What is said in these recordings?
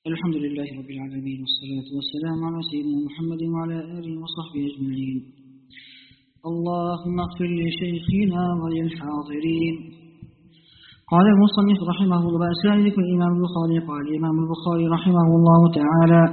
الحمد لله رب العالمين، والصلاة والسلام على سيدنا محمد وعلى آله وصحبه أجمعين. اللهم اغفر لشيخنا وللحاضرين. قال المصنف رحمه الله سالك الإمام البخاري. قال الإمام البخاري رحمه الله تعالى: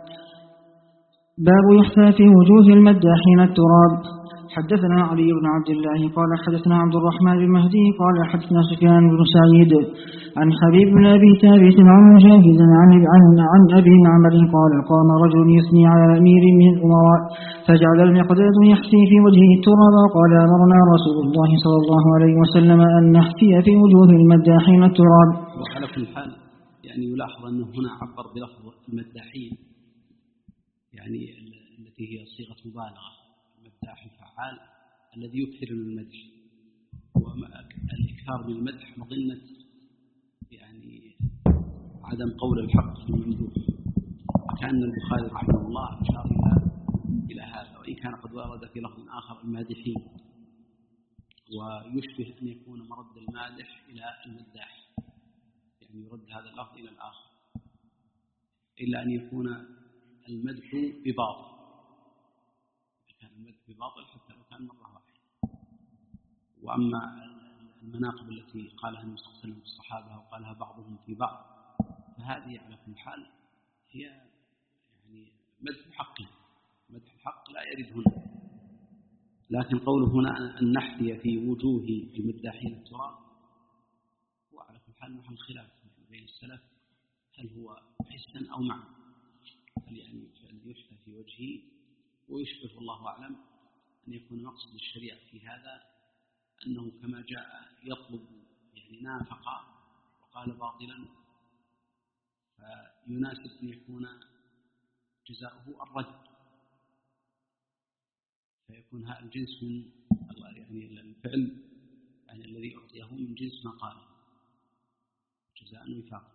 باب يحفى في وجوه المداحين التراب. حدثنا علي بن عبد الله قال حدثنا عبد الرحمن بن مهدي قال حدثنا سفيان بن سعيد عن حبيب بن أبي ثابت عن مجاهد عن أبي معمر قال: قام رجل يثني على أمير من الأمراء فجعل المقداد يحفي في وجهه التراب، قال: أمرنا رسول الله صلى الله عليه وسلم أن نحفي في وجوه المداحين التراب. وعلى كل حال يعني يلاحظ أنه هنا عبر بلفظ المداحين، يعني التي هي صيغة مبالغة. المداح الفعال الذي يكثر من المدح، والإكثار من المدح مظنة يعني عدم قول الحق في الممدوح. وكأن البخاري رحمه الله أشار إلى هذا، وإن كان قد ورد في لفظ آخر المادحين، ويشبه أن يكون مرد المادح إلى المداح، يعني يرد هذا اللفظ إلى الآخر، إلا أن يكون المدح بباطل. كان المدح بباطل حتى لو كان مرة واحدة. وأما المناقب التي قالها النبي صلى الله عليه وسلم في الصحابة وقالها بعضهم في بعض، فهذه على كل حال هي يعني مدح حق. مدح الحق لا يرد هنا، لكن قوله هنا أن نحفي في وجوه المداحين التراب، وعلى كل حال محل خلاف بين السلف، هل هو حسا أو معنى؟ هل يعني يحفى في وجهه؟ ويشبه والله أعلم أن يكون مقصد الشريعة في هذا أنه كما جاء يطلب يعني نافق وقال باطلا، فيناسب أن يكون جزاؤه الرد، فيكون هذا الجنس من يعني الفعل يعني الذي أعطيه من جنس ما قال جزاء وفاقا.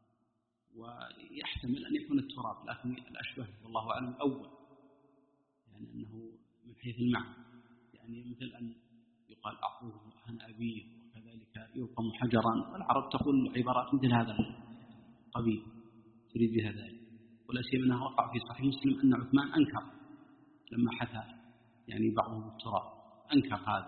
ويحتمل أن يكون التراب، لكن الأشبه والله أعلم الأول، يعني أنه من حيث المعنى، يعني مثل أن يقال أعطوه عن أبيه، وكذلك يلقم حجرا، والعرب تقول عبارات مثل هذا القبيل تريد بها ذلك. ولا سيما أنه وقع في صحيح مسلم أن عثمان أنكر لما حثى يعني بعضهم التراب، أنكر هذا.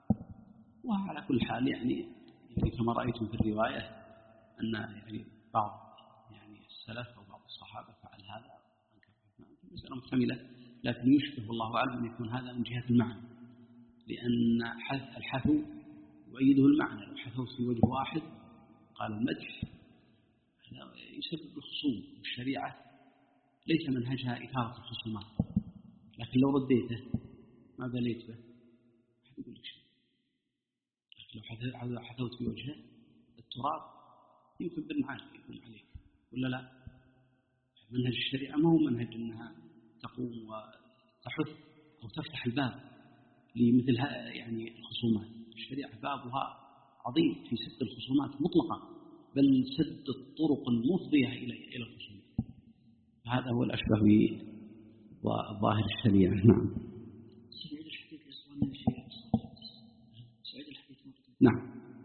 وعلى كل حال يعني كما رأيتم في الرواية أن يعني بعض يعني السلف أو بعض الصحابة فعل هذا، أنكر عثمان. المسألة محتملة، لكن يشبه والله أعلم أن يكون هذا من جهة المعنى، لأن الحثو يؤيده المعنى. لو حثوا في وجه واحد قال المدح يسبب الخصوم، والشريعة ليس منهجها إثارة الخصومات، لكن لو رديته ما بليت به أحد يقول لك شيء. لكن لو حثوت في وجهه التراب يمكن بالمعاني يكون عليك ولا لا. منهج الشريعة ما هو منهج أنها تقوم وتحث أو تفتح الباب لمثل يعني الخصومات. الشريعة بابها عظيم في سد الخصومات مطلقا، بل سد الطرق المفضية إلى الخصومات. هذا هو الأشبه بظاهر الشريعة. نعم. سعيد الحديث لسوانا في سعيد الحديث مرتب. نعم.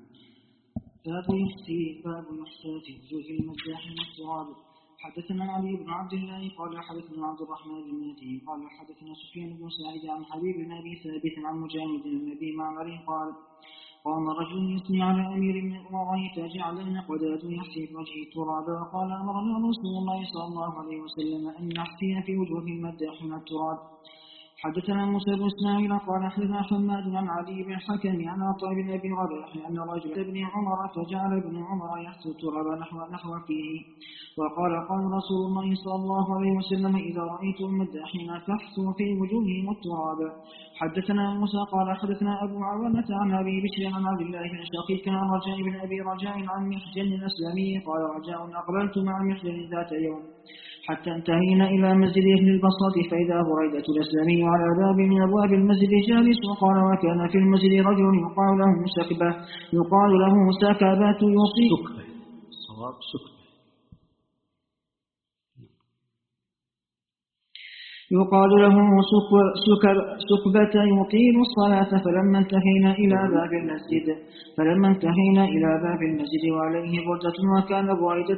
باب يحفي في وجوه المداحين التراب. حدثنا علي بن عبد الله قال حدثنا عبد الرحمن بن مهدي قال حدثنا سفيان بن سعيد عن حبيب بن أبي ثابت عن مجاهد بن أبي معمر قال: قام رجل يثني على أمير من الأمراء فجعل المقداد يحفي في وجهه التراب، وقال: أمرنا رسول الله صلى الله عليه وسلم أن نحفي في وجوه المداحين التراب. حدثنا موسى بن اسماعيل قال حدثنا حماد عن علي بن الحكم عن عطاء بن ابي رباح ان رجلا ابن عمر فجعل ابن عمر يحثو التراب نحو فيه، وقال: قال رسول الله صلى الله عليه وسلم: اذا رايتم المداحين فاحثوا في وجوههم التراب. حدثنا موسى قال حدثنا ابو عوانة عن ابي بشر عن عبد الله بن شقيق عن رجاء بن ابي رجاء عن محجن الاسلمي قال: رجاء اقبلت مع محجن ذات يوم حتى انتهينا إلى مسجد أهل البصرة، فإذا بريدة الأسلمي على باب من أبواب المسجد جالس، وقال: وكان في المسجد رجل يقال له سكبة يقال له سكبة يقيم الصلاة. فلما انتهينا إلى باب المسجد وعليه بردة وكان بريدة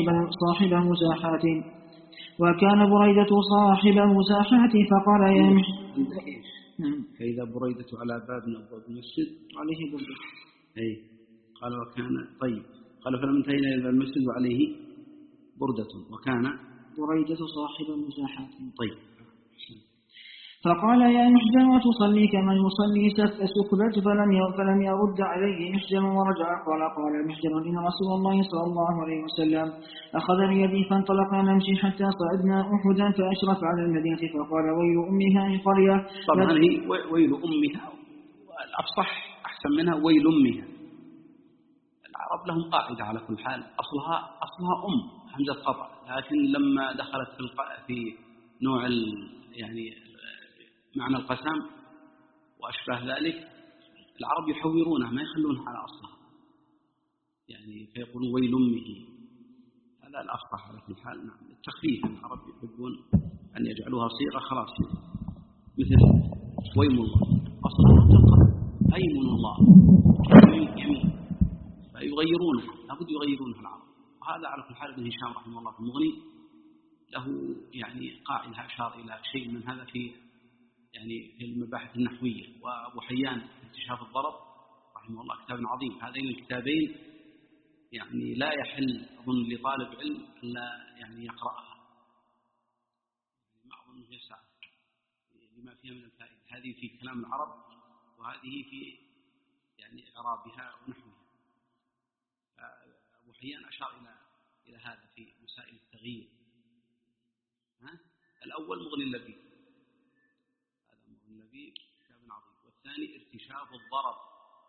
صاحب مزاحات فقال يا فإذا بريدة على باب من أبواب المسجد عليه بردة قال وكان طيب قال فلما انتهينا إلى باب المسجد وعليه بردة وكان بريدة صاحب مزاحات طيب. فقال يا محجم وتصلي كما يصلي سكبة فلم يرد عليه محجم ورجع. قال محجم إن رسول الله صلى الله عليه وسلم أخذ بيدي فانطلقنا نمشي حتى صعدنا أحدا فأشرف على المدينة فقال ويل أمها من قرية. طبعا هي ويل أمها والأفصح أحسن منها ويل أمها. العرب لهم قاعدة على كل حال أصلها همزة قطع، لكن لما دخلت في نوع يعني معنى القسم وأشباه ذلك العرب يحورونها ما يخلونها على أصلها، يعني فيقولون ويل أمه. هذا الأفصح على كل حال. نعم التخفيف العرب يحبون أن يجعلوها صيغة خلاص، مثل ويم الله أصلها تقر أيمن الله يمين فيغيرونها، لابد يغيرونها العرب. وهذا على كل حال ابن هشام رحمه الله في المغني له يعني قاعدة أشار إلى شيء من هذا في المباحث النحوية. وأبو حيان اكتشاف الضرب رحمه الله كتاب عظيم. هذين الكتابين يعني لا يحل أظن لطالب علم إلا يعني يقرأها، ما أظن يسع لما فيها من الفائدة. هذه في كلام العرب وهذه في يعني إعرابها ونحوها. أبو حيان أشار إلى هذا في مسائل التغيير. الأول مغني اللبيب، هذا مغني اللبيب كتاب عظيم. والثاني ارتشاف الضرب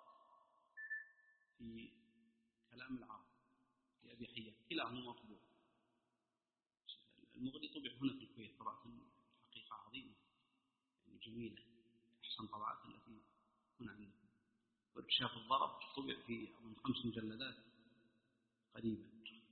في كلام العرب لأبي حيان، كلاهما مطبوع. المغني طبع هنا في الكويت طبعة حقيقة عظيمة يعني جميلة، أحسن طبعات التي هنا عندكم. وارتشاف الضرب طبع في 5 مجلدات قريبا.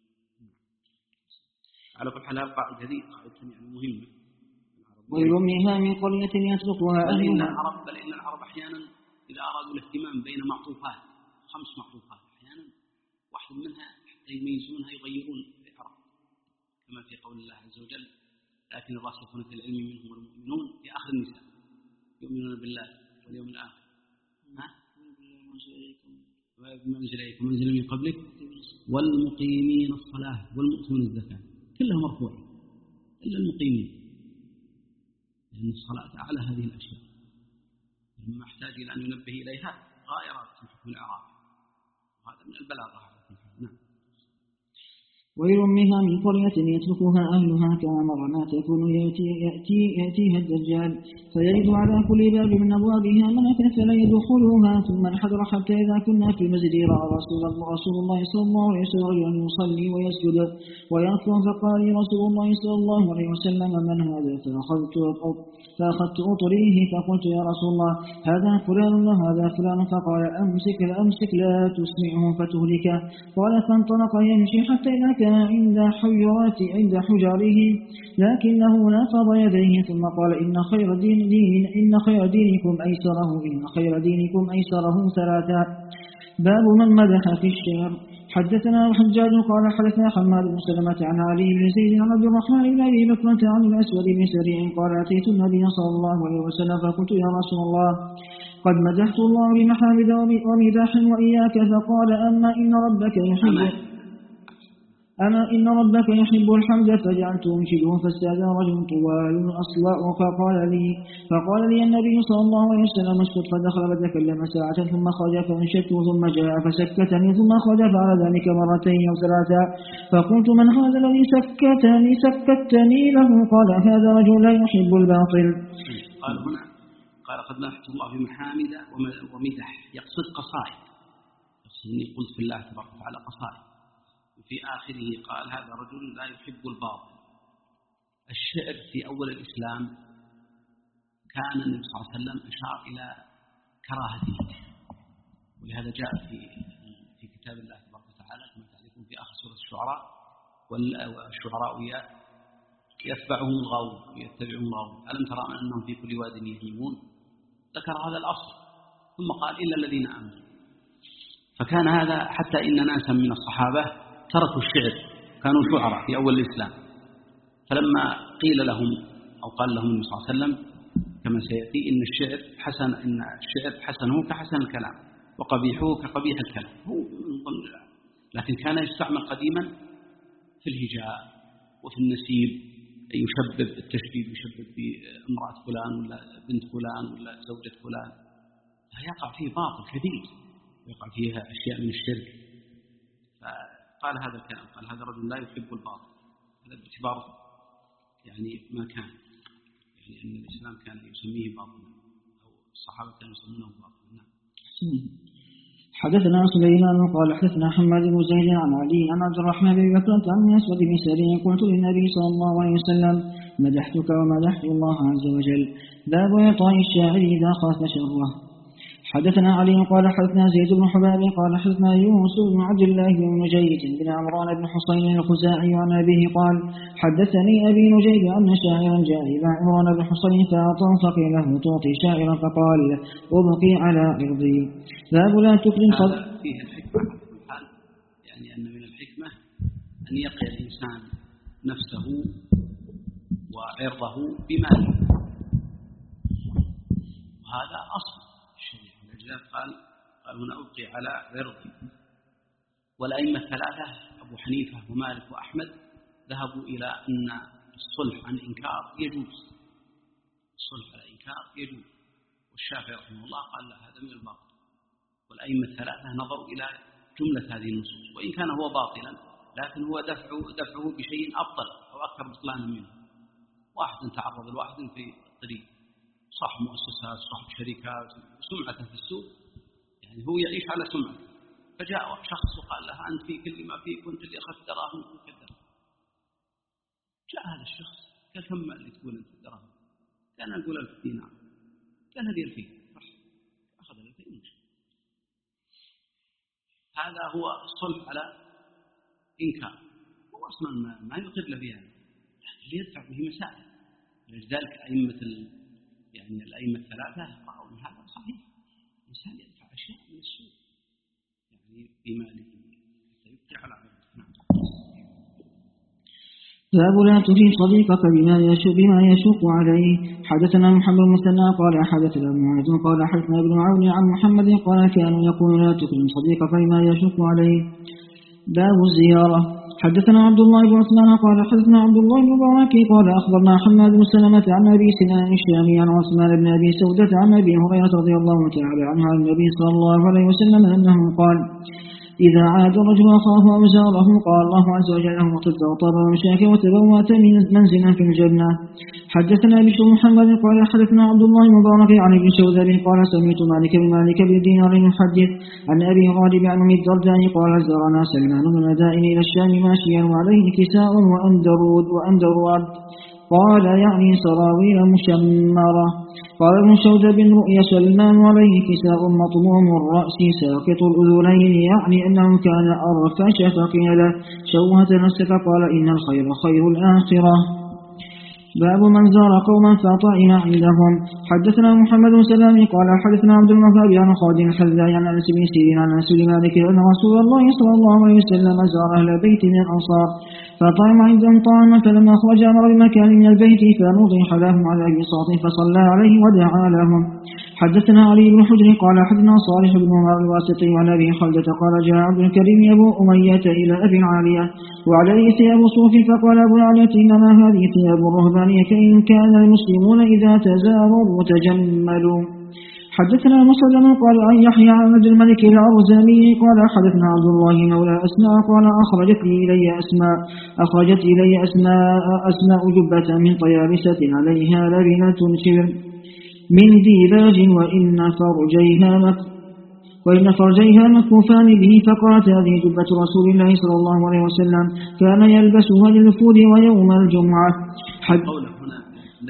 على كل حال القاعدة هذه قاعدة يعني مهمة. ويرميها من قرية يتركها أهلها. بل إن العرب أحيانا إذا أرادوا الاهتمام بين معطوفات 5 معطوفات أحيانا واحد منها حتى يميزونها يغيرون الإعراب، كما في قول الله عز وجل لكن الراسخون في العلم منهم والمؤمنون في آخر النساء يؤمنون بالله واليوم الآخر وما أنزل إليكم وأنزل من قبلك والمقيمين الصلاة والمؤتون الزكاة كلها مرفوعة إلا المقيمين، لأن الصلاة أعلى هذه الأشياء لما أحتاج إلى أن ينبه إليها غائرات في حكم الإعراب، وهذا من البلاغة. نعم. ويرميها من قرية يتركها أهلها كما مر ما تكون يأتيها الدجال فيرد على كل باب من أبوابها ملكا فلا يدخلها ثم انحدر حتى إذا كنا في المسجد رأى رسول الله صلى الله عليه وسلم يصلي ويسجد ويركع فقال رسول الله صلى الله عليه وسلم من هذا؟ فأخذت أطريه فقلت يا رسول الله هذا فلان وهذا فلان. فقال أمسك لا تسمعه فتهلكه. قال فانطلق يمشي حتى إذا كان عند حجره لكنه نفض يديه ثم قال إن خير دينكم أيسره ثلاثة. باب من مدح في الشعر. حدثنا الحجاج قال حدثنا حماد بن سلمة عن علي بن زيد عن عبد الرحمن بن أبي بكرة عن الأسود بن سريع قال أتيت النبي صلى الله عليه وسلم فقلت يا رسول الله قد مدحت الله بمحامد ومداح وإياك فقال أما إن ربك يحب الحمد فجعلت أنشده فاستأذن رجل طوال أصلاء فقال لي النبي صلى الله عليه وسلم اسكت فدخل فتكلم ساعة ثم خرج فأنشدته ثم جاء فسكتني ثم خرج فعل ذلك مرتين أو ثلاثة فقلت من هذا الذي سكتني له؟ قال هذا رجل لا يحب الباطل. قال هنا قال قد مدحت الله بمحامد ومدح يقصد قصائد، يقصد أني قلت في الله تبارك وتعالى قصائد. في آخره قال هذا رجل لا يحب الباطل. الشعر في أول الإسلام كان النبي صلى الله عليه وسلم أشار إلى كراهته، ولهذا جاء في كتاب الله تبارك وتعالى كما تعرفون في آخر سورة الشعراء والشعراء يتبعهم الغول ويتبعهم الغول ألم ترى أنهم في كل واد يهيمون. ذكر هذا الأصل ثم قال إلا الذين آمنوا. فكان هذا حتى إن ناسا من الصحابة تركوا الشعر، كانوا شعراء في أول الإسلام، فلما قيل لهم أو قال لهم النبي صلى الله عليه وسلم كما سيأتي إن الشعر حسنه كحسن الكلام وقبيحه كقبيح الكلام، هو من ضمن، لكن كان يستعمل قديما في الهجاء وفي النسيب، يشبب التشبيب، يشبب بامرأة فلان ولا بنت فلان ولا زوجة فلان، فيقع فيه باطل كثير، يقع فيها أشياء من الشرك. فقال هذا الكلام، قال هذا رجل لا يحب الباطل، هذا باعتبار يعني ما كان، يعني أن الإسلام كان يسميه باطلا أو الصحابة كانوا يسمونه باطلا. نعم. حدثنا سليمان قال حدثنا حماد بن زيد عن علي عن عبد الرحمن بن بكر عن أسود بن سري قلت للنبي صلى الله عليه وسلم مدحتك ومدحت الله عز وجل، باب إعطاء الشاعر إذا خاف شره. حدثنا علي قال حدثنا زيد بن حباب قال حدثنا يوسف بن عبد الله بن نجيد بن عمران بن حصين الخزاعي عن أبيه قال حدثني أبي نجيد أن شاعرا جاء إلى عمران بن حصين فأعطاه فقيل له تعطي شاعرا فقال أبقي على عرضي. باب لا تكرم هذا فيه الحكمة في الحال، يعني أن من الحكمة أن يقي الإنسان نفسه وعرضه بماله، وهذا أصل الشريعة. ولذلك قال هنا أبقي على عرضي. والأئمة الثلاثة أبو حنيفة ومالك وأحمد ذهبوا إلى أن الصلح عن إنكار يجوز، الصلح على إنكار يجوز، والشافعي رحمه الله قال لا هذا من الباطل. والأئمة الثلاثة نظروا إلى جملة هذه النصوص، وإن كان هو باطلا لكن هو دفعه بشيء أفضل أو أكثر بطلانا منه. واحد تعرض لواحد في الطريق، صاحب مؤسسات، صاحب شركات، سمعته في السوق، يعني هو يعيش على سمعته، فجاء شخص وقال له أنت في كل ما فيك وأنت اللي أخذت دراهم وكذا. جاء هذا الشخص قال كم اللي تقول أنت الدراهم؟ كان أقول 1000 دينار، كان هذه 2000، أخذ 2000. هذا هو الصلح على إنكار، هو أصلا ما يقر له بها، اللي يدفع به مسائل. لذلك يعني الأئمة الثلاثة رأوا أن هذا صحيح، الإنسان يدفع أشياء من السوء يعني في ماله حتى يبقي على عرضه. نعم. باب لا تفيد صديقك بما يشق عليه. حدثنا محمد المثنى قال حدثنا ابن معاذ قال حدثنا ابن عون عن محمد قال كانوا يقول لا تكرم صديقك بما يشق عليه. باب الزيارة. حدثنا عبد الله بن عثمان قال حدثنا عبد الله بن مبارك قال أخبرنا حماد بن سلمة عن أبي سنان الشامي عن عثمان بن أبي سودة عن أبي هريرة رضي الله تعالى عنه عن النبي صلى الله عليه وسلم أنه قال إذا عاد الرجل أخاه أو زاره قال الله عز وجل له طبت وطاب ومشاك وتبوأت منزلا في الجنة. حدثنا بشر محمد قال حدثنا عبد الله المبارك عن ابن شوذب قال سمعت مالك بن دينار يحدث عن أبي غالب عن أم الدرداء قال زارنا سلمان بن مدائن إلى الشام ماشيا وعليه كساء وأندرود قال يعني سراويل مشمرة. قال ابن شوذب رؤيا سلمان عليه كساء مطموم الرأس ساقط الأذنين يعني أنه كان أرفش فقيل له شوهة نفسك قال إن الخير خير الآخرة. باب من زار قوما فطعم عندهم. حدثنا محمد بن سلام قال حدثنا عبد الوهاب عن خالد الحذاء عن أنس بن سيرين عن أنس بن مالك أن رسول الله صلى الله عليه وسلم زار أهل بيت من الأنصار فطعم عندهم طعاما فلما خرج أمر بمكان من البيت فنضح لهم على بساط فصلى عليه ودعا لهم. حدثنا علي بن حجر قال حدثنا صالح بن عمر الواسطي عن أبي خلدة قال جاء عبد الكريم أبو أمية إلى أبي العالية وعليه ثياب صوف فقال أبو العالية إنما هذه ثياب الرهبانية إن كان المسلمون إذا تزاروا تجملوا. حدثنا مسلم قال عن يحيى عن عبد الملك العرزاني قال حدثنا عبد الله مولى أسماء قال أخرجت إلي أسماء جبة من طيابسة عليها لبنة شبر من ديباج وإن فرجيها مكفوفان به فقالت هذه جبة رسول الله صلى الله عليه وسلم كان يلبسها للوفود ويوم الجمعة. قوله هنا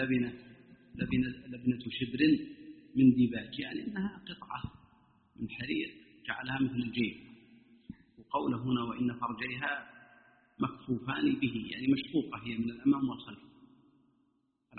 لبنة شبر من ديباج يعني أنها قطعة من حرير جعلها مثل الجيب. وقوله هنا وإن فرجيها مكفوفان به يعني مشقوقة هي من الأمام والخلف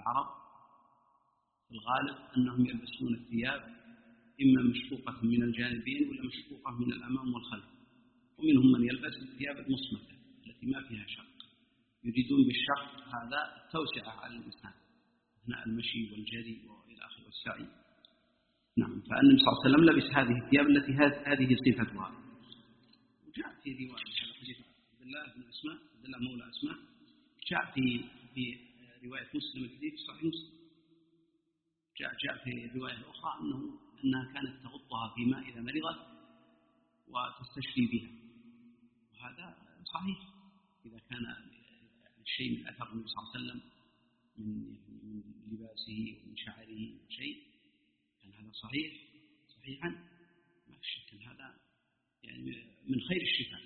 العرب في الغالب أنهم يلبسون الثياب إما مشقوقة من الجانبين ولا مشقوقة من الأمام والخلف، ومنهم من يلبس الثياب المصمتة التي ما فيها شق، يريدون بالشق هذا التوسعة على الإنسان أثناء المشي والجري وإلى آخره والسعي. نعم، فالنبي صلى الله عليه وسلم لبس هذه الثياب التي هذه صفتها. وجاء في رواية حديث عبد الله مولى أسماء، جاء في رواية مسلم الحديث صحيح مسلم، جاء في رواية أخرى أنها كانت تغطها في ماء إذا مرضت وتستشفي بها، وهذا صحيح إذا كان الشيء من أثر النبي صلى الله عليه وسلم من لباسه ومن شعره شيء، كان هذا صحيحا ما في شك، هذا يعني من خير الشفاء.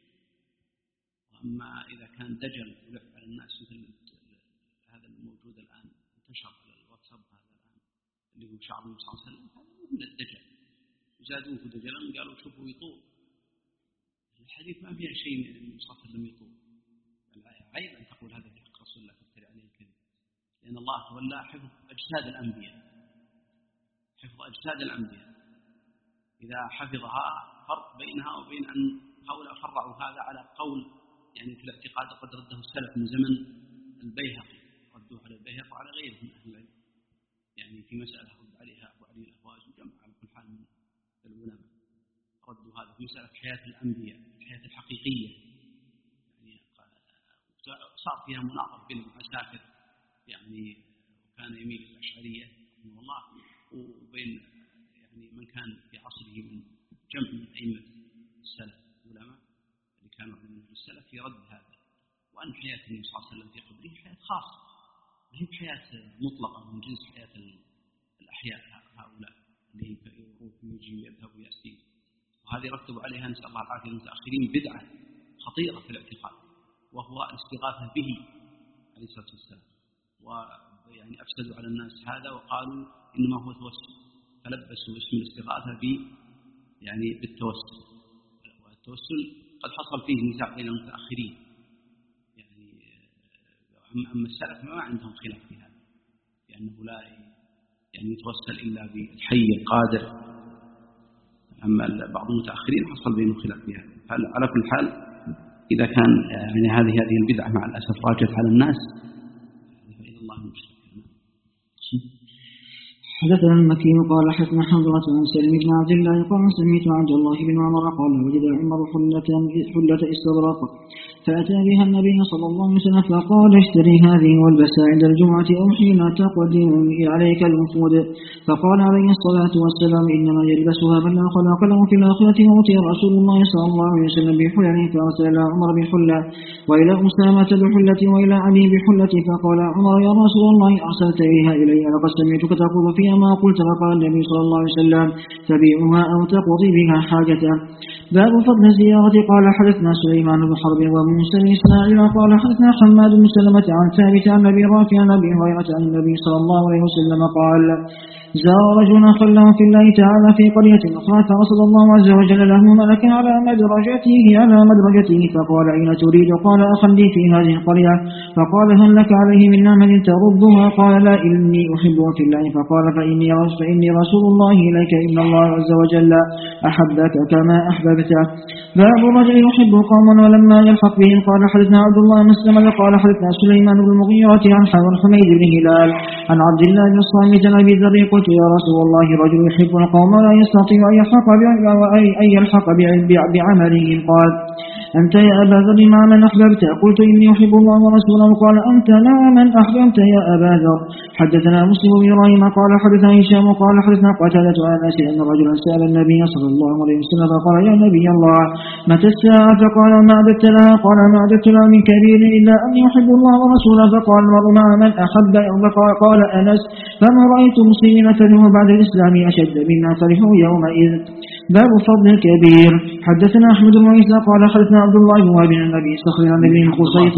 وأما إذا كان دجل ولعب على الناس مثل هذا الموجود الآن انتشر على الواتساب هذا الآن اللي هو شعر النبي صلى الله عليه وسلم، هذا من الدجل، وزادوه دجلا قالوا شوفوا يطول. الحديث ما فيها شيء من النبي صلى الله عليه وسلم يطول، عيب أن تقول هذا في حق رسول الله تفتري عليه الكذب، لأن الله تولى حفظ أجساد الأنبياء، إذا حفظها فرق بينها وبين أن هؤلاء فرعوا هذا على قول يعني في الاعتقاد قد رده السلف من زمن البيهقي، ردوه على البيهقي وعلى غيره من أهل العلم، يعني في مسألة رد عليها أبو علي الأفواز وجمع على كل حال من العلماء ردوا هذا في مسألة حياة الأنبياء، الحياة الحقيقية، يعني صار فيها مناظرة بين العساكر يعني، وكان يميل الأشعرية رحمه الله، وبين يعني من كان في عصره من جمع من أئمة السلف العلماء اللي كانوا من السلف في رد هذا، وأن حياة النبي صلى الله عليه وسلم في قبره حياة خاصة، ما هي حياة مطلقة من جنس حياة الأحياء هؤلاء اللي يروح ويجي ويذهب ويأتي، وهذه رتبوا عليها نسأل الله العافية المتأخرين بدعة خطيرة في الاعتقاد، وهو الاستغاثة به عليه الصلاة والسلام، ويعني أفسدوا على الناس هذا وقالوا إنما هو توسل، فلبسوا اسم الاستغاثة يعني بالتوسل، والتوسل قد حصل فيه نزاع بين المتأخرين يعني، أما السلف ما عندهم خلاف في هذا، لأنه لا يعني يتوسل إلا بالحي القادر، أما بعض المتأخرين حصل بينهم خلاف في هذا. على كل حال إذا كان يعني هذه البدعة مع الأسف راجت على الناس فإن الله المشرك. حدثنا المكي قال حدثنا حنظلة عن سلم بن عبد الله قال سمعت عبد الله بن عمر قال وجد عمر حلة استبرق فأتى بها النبي صلى الله عليه وسلم فقال اشتري هذه والبسها عند الجمعة أو حين تقدم عليك الوفود، فقال عليه الصلاة والسلام إنما يلبسها من لا خلاق له في الآخرة. وأتي رسول الله صلى الله عليه وسلم بحلة فأرسل إلى عمر بحلة وإلى أسامة بحلة وإلى علي بحلة، فقال عمر يا رسول الله أرسلت إلي لقد سمعتك تقول فيها ما قلت، فقال النبي صلى الله عليه وسلم تبيعها أو تقضي بها حاجته. باب فضل الزيارة. قال حدثنا سليمان بن حرب وموسى بن إسماعيل قال حدثنا حماد بن سلمة عن ثابت عن أبي رافع عن أبي هريرة عن النبي صلى الله عليه وسلم قال زار رجل خله في الله تعالى في قرية أخرى، فرسل الله عز وجل له ملكا على مدرجته فقال أين تريد؟ قال أخا لي في هذه القرية، فقال هل لك عليه من نعمة تردها؟ قال لا إني أحبه في الله، فقال فإني رسول الله إليك إن الله عز وجل أحبك كما أحببته. باب الرجل يحب قوما ولما يلحق بهم. قال حدثنا عبد الله بن مسلمة قال حدثنا سليمان بن المغيرة عن حميد بن هلال عن عبد الله بن الصامت عن أبي ذر قلت يا رسول الله رجل يحب القوم ولا يستطيع أن يلحق بعملهم. قال أنت يا أبا ذر مع من أحببت؟ قلت إني أحب الله ورسوله. قال أنت مع من أحببت يا أبا ذر. حدثنا مسلم بن إبراهيم قال حدثنا هشام قال حدثنا قتادة عن أنس أن رجلا سأل النبي صلى الله عليه وسلم فقال يا نبي الله متى الساعة؟ فقال ما أعددت لها؟ قال ما أعددت لها من كبير إلا أن يحب الله ورسوله. فقال المرء مع من أحب. قال أنس فما رأيت مسلمين فرحوا بعد الإسلام أشد مما فرحوا يومئذ. باب فضل الكبير. حدثنا أحمد بن عيسى قال حدثنا عبد الله بن وهب عن أبي صخر عن ابن خصيص.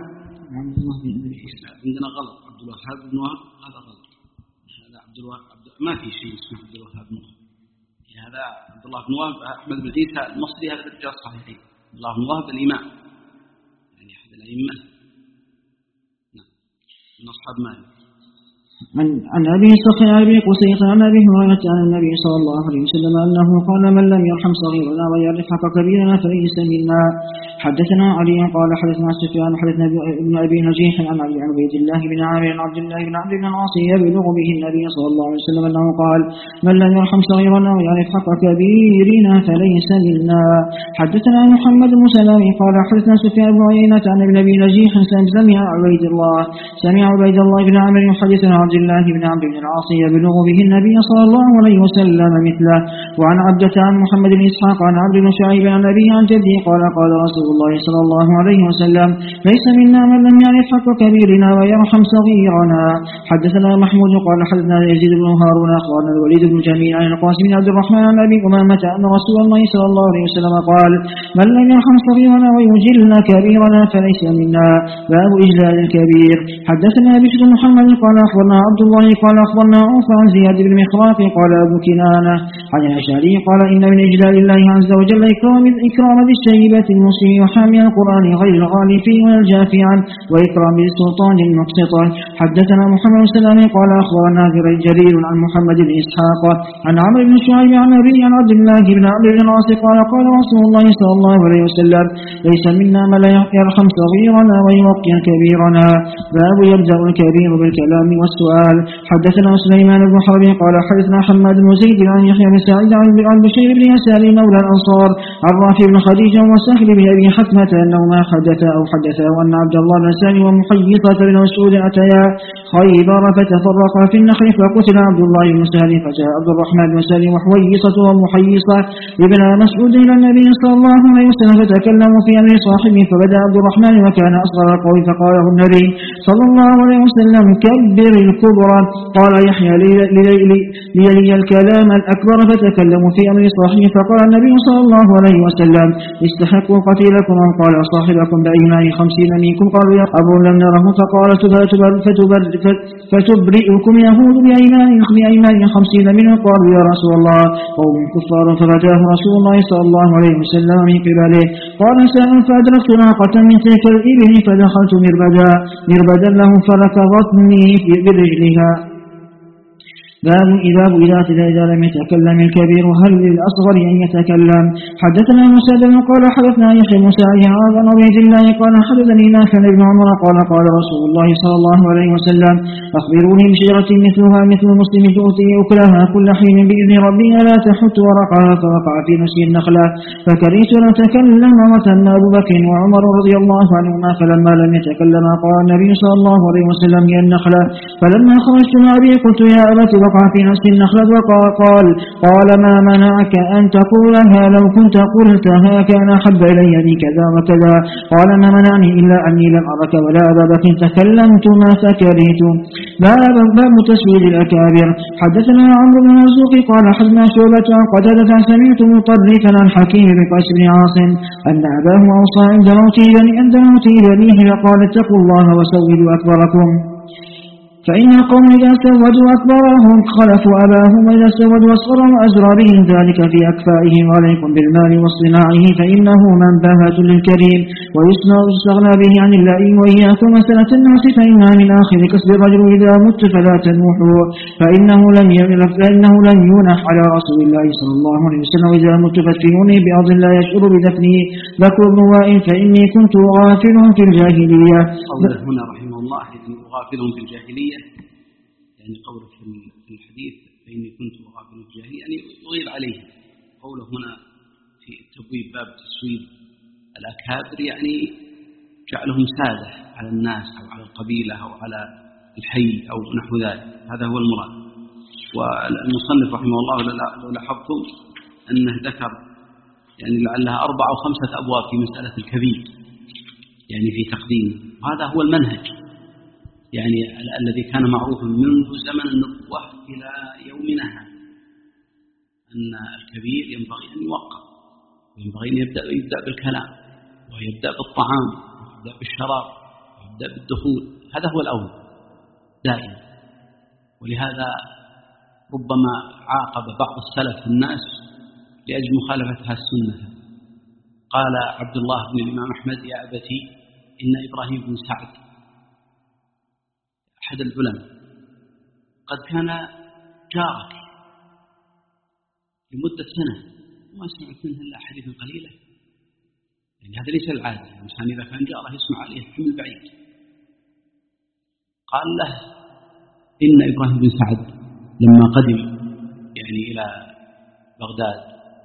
عندنا غلط عبد الوهاب بن وهب، هذا غلط، هذا عبد الوهاب ما في شيء اسمه عبد الوهاب بن وهب، هذا عبد الله بن وهب أحمد بن عيسى المصري، هذا الرجال الصحيحين. عبد الله بن وهب الإمام يعني أحد الأئمة، نعم من أصحاب مالك. عن أبي صخر أبي قسيط عن أبي هريرة عن النبي صلى الله عليه وسلم أنه قال من لم يرحم صغيرنا ويعرف حق كبيرنا فليس منا. حدثنا علي قال حدثنا سفيان حدثنا ابن أبي نجيح عن علي عن عبيد الله بن عامر عن عبد الله بن عمرو بن العاص يبلغ به النبي صلى الله عليه وسلم أنه قال من لم يرحم صغيرنا ويعرف حق كبيرنا فليس منا. حدثنا محمد بن سلام قال حدثنا سفيان بن عيينة عن ابن أبي نجيح سمع عبيد الله بن عامر يحدث عن عبد الله بن عمرو بن العاص يبلغ به النبي صلى الله عليه وسلم مثله. وعن عبدة عن محمد بن إسحاق عن عبد بن شعيب عن أبيه عن جده قال قال رسول الله صلى الله عليه وسلم ليس منا من لم يعرف حق كبيرنا ويرحم صغيرنا. حدثنا محمود قال حدثنا يزيد بن هارون أخبرنا الوليد بن جميل عن القاسم بن عبد الرحمن عن أبي أمامة أن رسول الله صلى الله عليه وسلم قال من لم يرحم صغيرنا ويجل كبيرنا فليس منا. باب إجلال الكبير. حدثنا بشر محمد قال أخبرنا عبد الله قال أخبرنا عوف عن زياد بن مخراف قال أبو كنانة عن الأشعري قال إن من إجلال الله عز وجل إكرام ذي الشيبة المسلم وحامل القرآن غير الغالي فيه والجافي عنه وإكرام ذي السلطان المقسط. حدثنا محمد بن سلام قال أخبرنا جرير عن محمد بن إسحاق عن عمرو بن شعيب عن أبي عن عبد الله بن عمرو بن العاص قال قال رسول الله صلى الله عليه وسلم ليس منا من لا يرحم صغيرنا ويوقر كبيرنا. باب يبدأ الكبير بالكلام والسؤال. حدثنا سليمان بن حرب قال حدثنا حماد بن زيد عن يحيى بن سعيد عن بشير بن يسار مولى الأنصار عن رافع بن خديجة وسهل بن أبي حكمة أنهما حدثه أن عبد الله بن سالم ومحيصة بن مسعود أتيا خيبر فتفرقا في النخل فقتل عبد الله بن سالم فجاء عبد الرحمن بن سالم وحويصة ومحيصة ابن مسعود إلى النبي صلى الله عليه وسلم فتكلموا في أمر صاحبه فبدأ عبد الرحمن وكان أصغر القوم فقال له النبي صلى الله عليه وسلم كبر الكبرى. قال يحيى لي الكلام الأكبر فتكلموا في أمر صاحبه فقال النبي صلى الله عليه وسلم استحقوا قتيلكم أن قال صاحبكم بأيمان 50 منكم قالوا يا أبو لم نره فقال فتبرئكم يهود بأيمان 50 منهم قالوا يا رسول الله قوم كفار ففتاه رسول الله صلى الله عليه وسلم من قبله. قال سأل فأدركت ناقة من تلك الإبل فدخلت مربدا له فركضتني برجلها. باب إذا لم يتكلم الكبير هل للأصغر أن يتكلم. حدثنا مسدد قال حدثنا يحيى بن سعيد عن عبيد الله قال حدثني نافع بن عمر قال قال رسول الله صلى الله عليه وسلم أخبروني بشجرة مثلها مثل المسلم تؤتي أكلها كل حين بإذن ربي لا تحت ورقها فوقع في نسي النخلة فكرهت أن أتكلم وثنى أبو بكر وعمر رضي الله عنهما فلما لم يتكلم قال النبي صلى الله عليه وسلم يا النخلة فلما خرجت مع أبي قلت يا أبت وقع في نفس النخلة قال ما منعك أن تقولها لو كنت قلتها كان أحب إلي بكذا وكذا. قال ما منعني إلا أني لم أرك ولا أبا بكر تكلمت ما فكرهت. باب تسويد الأكابر. حدثنا عمرو بن مرزوق قال حدثنا شعبة عن قتادة سمعت مطرفا عن حكيم بن قيس بن عاصم أن أباه أوصى عند موته بنيه فقال اتقوا الله وسودوا أكبركم فإن القوم إذا سودوا أكبرهم خلفوا أباهم وإذا سودوا أصغرهم أزرى بهم ذلك في أكفائهم عليكم بالمال واصطناعه فإنه منبهة للكريم ويستغنى به عن اللئيم. وإياكم مسألة الناس فإنها من آخر كسب الرجل إذا مت فلا تنوحوا فإنه لم يونح على رسول الله صلى الله عليه وسلم إذا مت فادفنوني بأرض لا يشعر بدفنه ذكر بن وائل فإني كنت غافلهم في الجاهلية. هنا رحمه الله غافلهم في الجاهلية يعني قوله في الحديث فإني كنت غافلهم في الجاهلية يعني يغير عليه. قوله هنا في التبويب باب تسويد الأكابر يعني جعلهم سادة على الناس أو على القبيلة أو على الحي أو نحو ذلك هذا هو المراد. والمصنف رحمه الله لو لاحظتم أنه ذكر يعني لعلها 4 أو 5 أبواب في مسألة الكبير يعني في تقديمه وهذا هو المنهج يعني الذي كان معروفا منذ زمن النبوة إلى يومنا هذا أن الكبير ينبغي أن يوقر وينبغي أن يبدأ بالكلام ويبدأ بالطعام ويبدأ بالشراب ويبدأ بالدخول هذا هو الأول دائما. ولهذا ربما عاقب بعض السلف الناس لأجل مخالفتها السنة. قال عبد الله بن الإمام أحمد يا أبتي إن إبراهيم بن سعد أحد العلماء قد كان جارك لمدة سنة وما سمعت منه إلا حديث قليلة، يعني هذا ليس العادة. الإنسان إذا كان جاره يسمع عليه حمل بعيد. قال له إن إبراهيم بن سعد لما قدم يعني إلى بغداد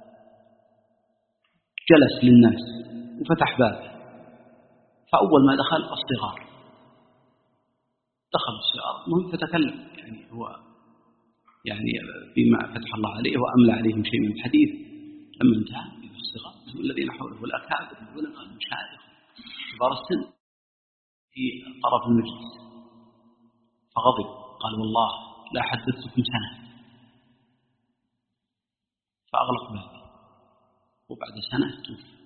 جلس للناس وفتح بابه، فأول ما دخل الصغار، دخل الصغار المهم فتكلم، يعني هو يعني بما فتح الله عليه وأملى عليهم شيء من الحديث. لما انتهى الصغار الذين حوله والأكابر المشايخ كبار السن في طرف المجلس، فغضب قال والله لا حدثتكم سنة، فأغلق بابه وبعد سنة توفي.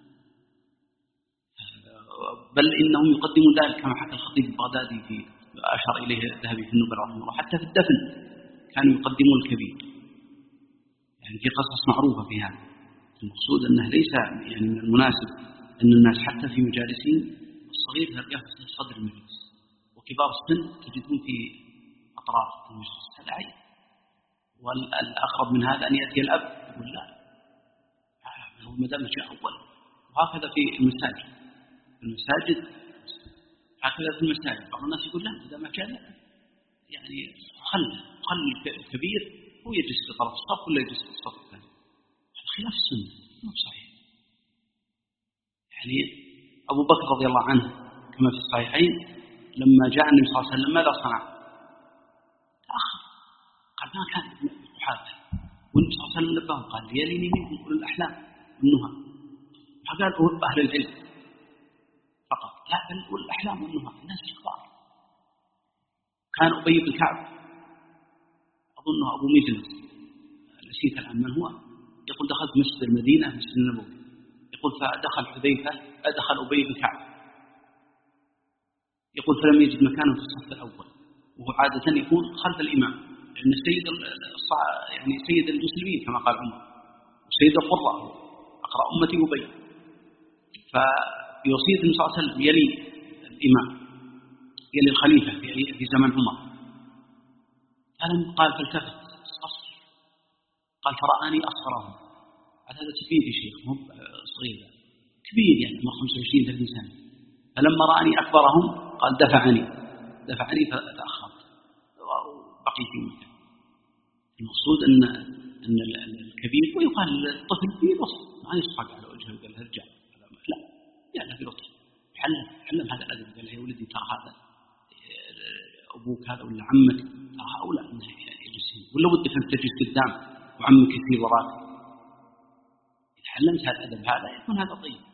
بل إنهم يقدمون ذلك كما حكى الخطيب البغدادي في أشار إليه الذهبي في النبل رحمه الله، حتى في الدفن كانوا يقدمون الكبير، يعني في قصص معروفة في هذا. المقصود أنه ليس يعني من المناسب أن الناس حتى في مجالسين الصغير تلقاه في صدر المجلس، وكبار السن تجدون في أطراف المجلس، هذا عيب. والأقرب من هذا أن يأتي الأب يقول لا هو مدام جاء أول. وهكذا في المساجد هكذا في المساجد بعض الناس يقول لا مدام جاء يعني خل الكبير هو يجلس في طرف الصف ولا يجلس في الصف الثاني، خلاف السنة مو صحيح. يعني أبو بكر رضي الله عنه كما في الصحيحين لما جاء النبي صلى الله عليه وسلم ماذا صنع؟ تأخر، قال ما كان يحاذى، والنبي صلى الله عليه وسلم نبهه قال يليني منكم كل الأحلام والنهى، فقال أهل العلم فقط، لا بل والأحلام والنهى الناس الكبار. كان أبي بن كعب أظنه أبو مجلس نسيت الآن من هو، يقول دخلت مسجد المدينة مسجد النبوي، يقول فدخل حذيفة أدخل أبي بن كعب، يقول فلم يجد مكانا في الصف الأول، وهو عادة يكون خلف الإمام لأن يعني سيد المسلمين كما قال عمر وسيد القراء أقرأ أمتي أبي، فيوصية النبي صلى الله عليه وسلم يلي الإمام يلي الخليفة في زمن عمر. قال فالتفت قال فرآني أصغرهم، هذا كبير يا شيخ مو صغير كبير يعني عمر 25-30 سنة، فلما رآني أكبرهم قال دفعني فتأخرت وبقي في مكان. المقصود أن الكبير ويقال الطفل في لطف ما يصفق على وجهه وقال له ارجع، لا يعني في لطف حلم هذا الأدب، قال له يا ولدي ترى هذا أبوك هذا ولا عمك ترى أولى أنه يجلس ولا ودك أن تجلس قدام وعمك يسير وراك. إذا علمت هذا الأدب هذا يكون هذا طيب.